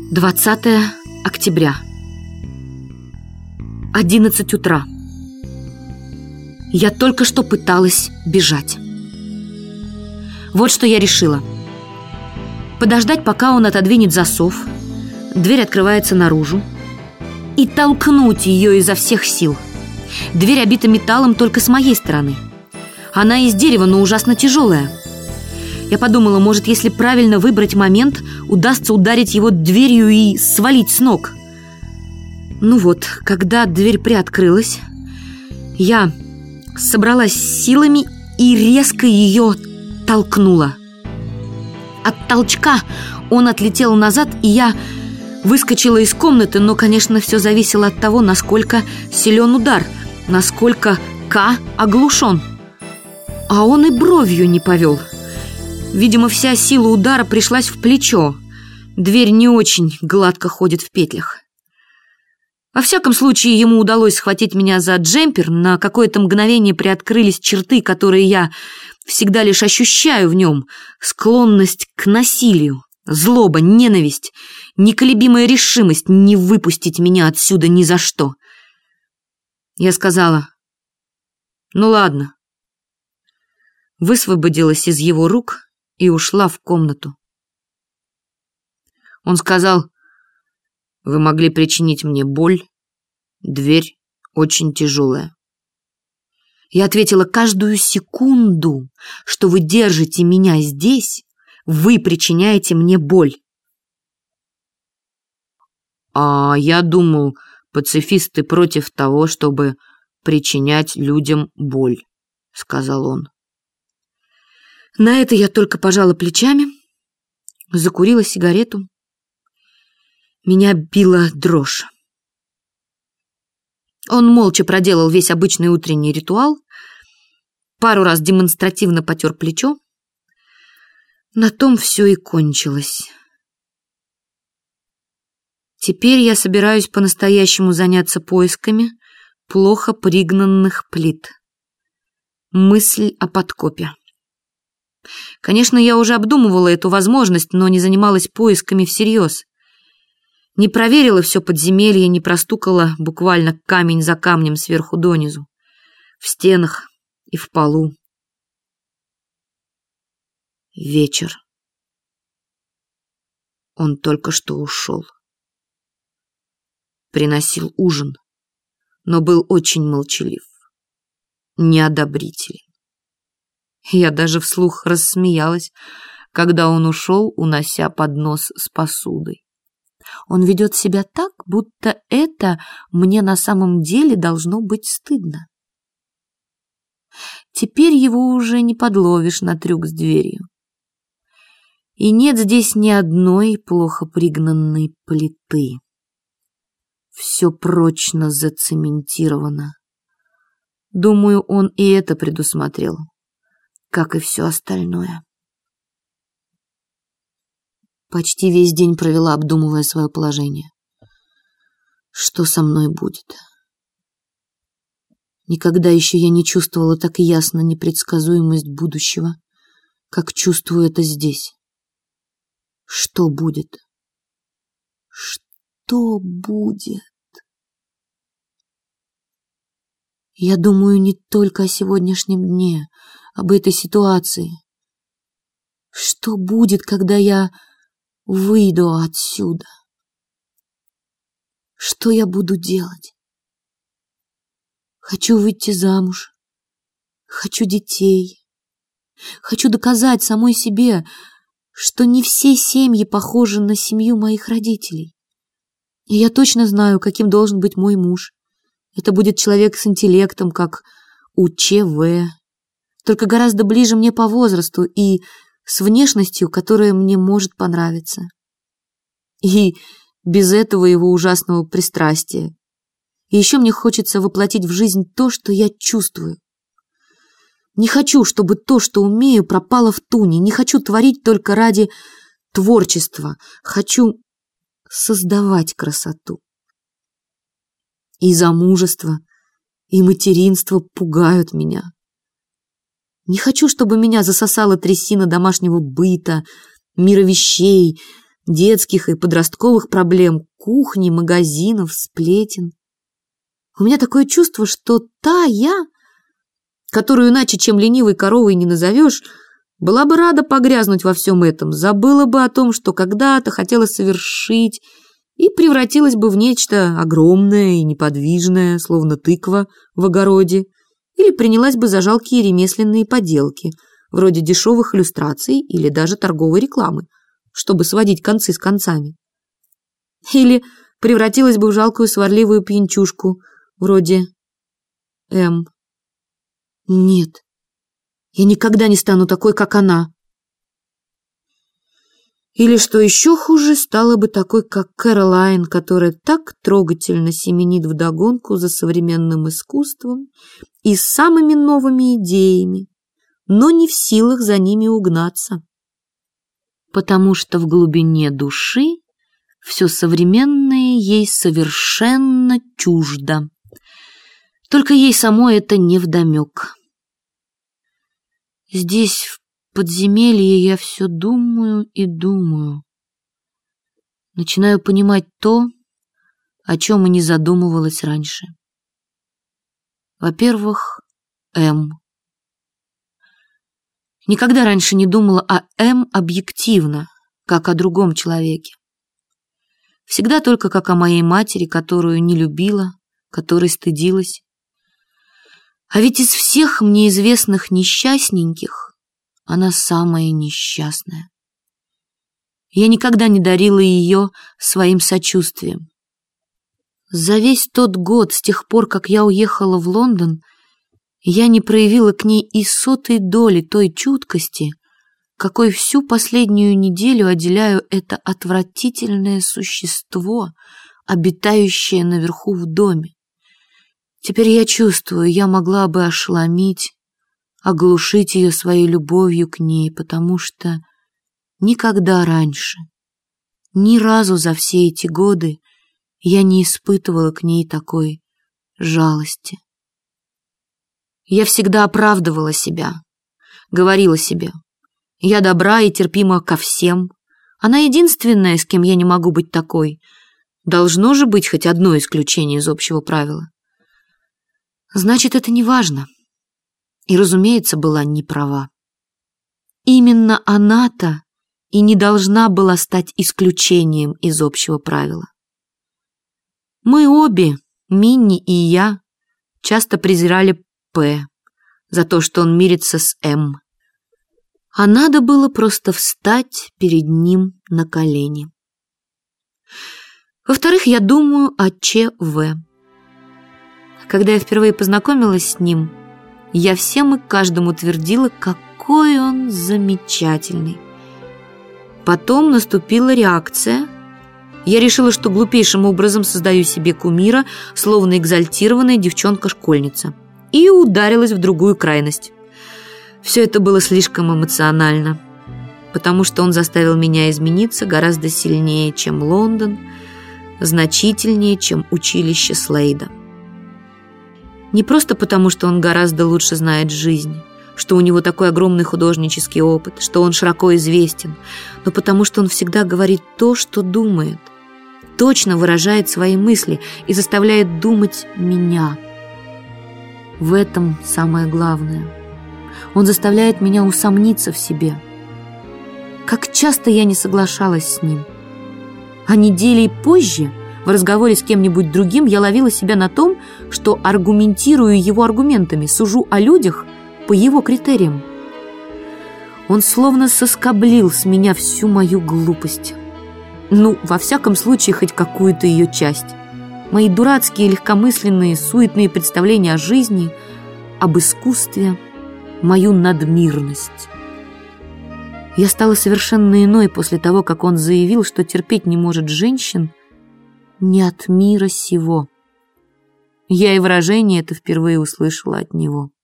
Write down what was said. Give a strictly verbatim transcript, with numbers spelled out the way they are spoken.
двадцатое октября. одиннадцать утра. Я только что пыталась бежать. Вот что я решила. Подождать, пока он отодвинет засов, дверь открывается наружу, и толкнуть ее изо всех сил. Дверь обита металлом только с моей стороны. Она из дерева, но ужасно тяжелая. Я подумала, может, если правильно выбрать момент, удастся ударить его дверью и свалить с ног. Ну вот, когда дверь приоткрылась, я собралась силами и резко ее толкнула. От толчка он отлетел назад, и я выскочила из комнаты, но, конечно, все зависело от того, насколько силен удар, насколько К оглушен. А он и бровью не повел. Видимо, вся сила удара пришлась в плечо. Дверь не очень гладко ходит в петлях. Во всяком случае, ему удалось схватить меня за джемпер. На какое-то мгновение приоткрылись черты, которые я всегда лишь ощущаю в нем. Склонность к насилию, злоба, ненависть, неколебимая решимость не выпустить меня отсюда ни за что. Я сказала: «Ну ладно». Высвободилась из его рук и ушла в комнату. Он сказал: «Вы могли причинить мне боль. Дверь очень тяжелая». Я ответила: «Каждую секунду, что вы держите меня здесь, вы причиняете мне боль». «А я думал, пацифисты против того, чтобы причинять людям боль», — сказал он. На это я только пожала плечами, закурила сигарету. Меня била дрожь. Он молча проделал весь обычный утренний ритуал, пару раз демонстративно потер плечо. На том все и кончилось. Теперь я собираюсь по-настоящему заняться поисками плохо пригнанных плит. Мысль о подкопе. Конечно, я уже обдумывала эту возможность, но не занималась поисками всерьез. Не проверила все подземелье, не простукала буквально камень за камнем сверху донизу, в стенах и в полу. Вечер. Он только что ушел. Приносил ужин, но был очень молчалив, неодобрителен. Я даже вслух рассмеялась, когда он ушел, унося поднос с посудой. Он ведет себя так, будто это мне на самом деле должно быть стыдно. Теперь его уже не подловишь на трюк с дверью. И нет здесь ни одной плохо пригнанной плиты. Все прочно зацементировано. Думаю, он и это предусмотрел, как и все остальное. Почти весь день провела, обдумывая свое положение. Что со мной будет? Никогда еще я не чувствовала так ясно непредсказуемость будущего, как чувствую это здесь. Что будет? Что будет? Я думаю не только о сегодняшнем дне, об этой ситуации. Что будет, когда я выйду отсюда? Что я буду делать? Хочу выйти замуж. Хочу детей. Хочу доказать самой себе, что не все семьи похожи на семью моих родителей. И я точно знаю, каким должен быть мой муж. Это будет человек с интеллектом, как у ЧВ, только гораздо ближе мне по возрасту и с внешностью, которая мне может понравиться. И без этого его ужасного пристрастия. И еще мне хочется воплотить в жизнь то, что я чувствую. Не хочу, чтобы то, что умею, пропало в туне. Не хочу творить только ради творчества. Хочу создавать красоту. И замужество, и материнство пугают меня. Не хочу, чтобы меня засосала трясина домашнего быта, мира вещей, детских и подростковых проблем, кухни, магазинов, сплетен. У меня такое чувство, что та я, которую иначе чем ленивой коровой не назовешь, была бы рада погрязнуть во всем этом, забыла бы о том, что когда-то хотела совершить, и превратилась бы в нечто огромное и неподвижное, словно тыква в огороде, или принялась бы за жалкие ремесленные поделки, вроде дешевых иллюстраций или даже торговой рекламы, чтобы сводить концы с концами. Или превратилась бы в жалкую сварливую пьянчушку, вроде М. Нет, я никогда не стану такой, как она. Или, что еще хуже, стала бы такой, как Кэролайн, которая так трогательно семенит вдогонку за современным искусством и самыми новыми идеями, но не в силах за ними угнаться. Потому что в глубине души все современное ей совершенно чуждо. Только ей самой это невдомек. Здесь, в подземелье, я все думаю и думаю. Начинаю понимать то, о чем и не задумывалась раньше. Во-первых, М. Никогда раньше не думала о М объективно, как о другом человеке. Всегда только как о моей матери, которую не любила, которой стыдилась. А ведь из всех мне известных несчастненьких она самая несчастная. Я никогда не дарила ее своим сочувствием. За весь тот год, с тех пор, как я уехала в Лондон, я не проявила к ней и сотой доли той чуткости, какой всю последнюю неделю отделяю это отвратительное существо, обитающее наверху в доме. Теперь я чувствую, я могла бы ошеломить, оглушить ее своей любовью к ней, потому что никогда раньше, ни разу за все эти годы я не испытывала к ней такой жалости. Я всегда оправдывала себя, говорила себе, я добра и терпима ко всем, она единственная, с кем я не могу быть такой. Должно же быть хоть одно исключение из общего правила. Значит, это не важно. И, разумеется, была не права. Именно она-то и не должна была стать исключением из общего правила. Мы обе, Минни и я, часто презирали П за то, что он мирится с М. А надо было просто встать перед ним на колени. Во-вторых, я думаю о Ч В. Когда я впервые познакомилась с ним, я всем и каждому твердила, какой он замечательный. Потом наступила реакция. Я решила, что глупейшим образом создаю себе кумира, словно экзальтированная девчонка-школьница, и ударилась в другую крайность. Все это было слишком эмоционально, потому что он заставил меня измениться гораздо сильнее, чем Лондон, значительнее, чем училище Слейда. Не просто потому, что он гораздо лучше знает жизнь, что у него такой огромный художнический опыт, что он широко известен, но потому что он всегда говорит то, что думает, точно выражает свои мысли и заставляет думать меня. В этом самое главное. Он заставляет меня усомниться в себе. Как часто я не соглашалась с ним. А недели позже, в разговоре с кем-нибудь другим, я ловила себя на том, что аргументирую его аргументами, сужу о людях по его критериям. Он словно соскоблил с меня всю мою глупость. Ну, во всяком случае, хоть какую-то ее часть. Мои дурацкие, легкомысленные, суетные представления о жизни, об искусстве, мою надмирность. Я стала совершенно иной после того, как он заявил, что терпеть не может женщин не от мира сего. Я и выражение это впервые услышала от него.